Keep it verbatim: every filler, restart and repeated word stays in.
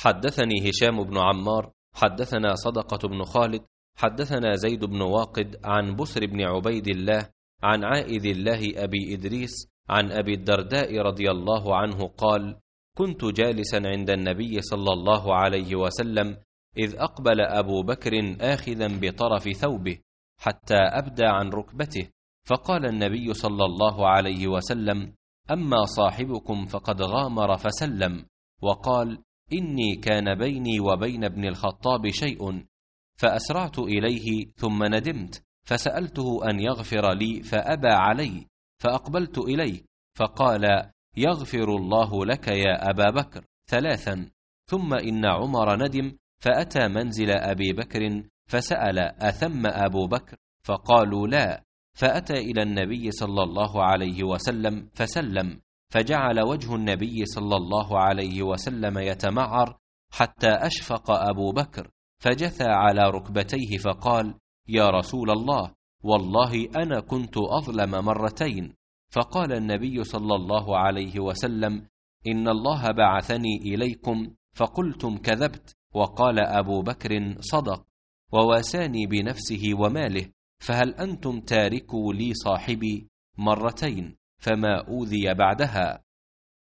حدثني هشام بن عمار حدثنا صدقة بن خالد حدثنا زيد بن واقد عن بسر بن عبيد الله عن عائذ الله أبي إدريس عن أبي الدرداء رضي الله عنه قال: كنت جالسا عند النبي صلى الله عليه وسلم إذ أقبل أبو بكر آخذا بطرف ثوبه حتى أبدى عن ركبته، فقال النبي صلى الله عليه وسلم: أما صاحبكم فقد غامر فسلم، وقال: إني كان بيني وبين ابن الخطاب شيء فأسرعت إليه ثم ندمت فسألته أن يغفر لي فأبى علي، فأقبلت إليه فقال: يغفر الله لك يا أبا بكر ثلاثا. ثم إن عمر ندم فأتى منزل أبي بكر فسأل: أثم أبو بكر؟ فقالوا: لا. فأتى إلى النبي صلى الله عليه وسلم فسلم، فجعل وجه النبي صلى الله عليه وسلم يتمعر حتى أشفق أبو بكر، فجثى على ركبتيه فقال: يا رسول الله، والله أنا كنت أظلم مرتين. فقال النبي صلى الله عليه وسلم: إن الله بعثني إليكم فقلتم كذبت، وقال أبو بكر: صدق، وواساني بنفسه وماله، فهل أنتم تاركوا لي صاحبي؟ مرتين، فما أوذي بعدها.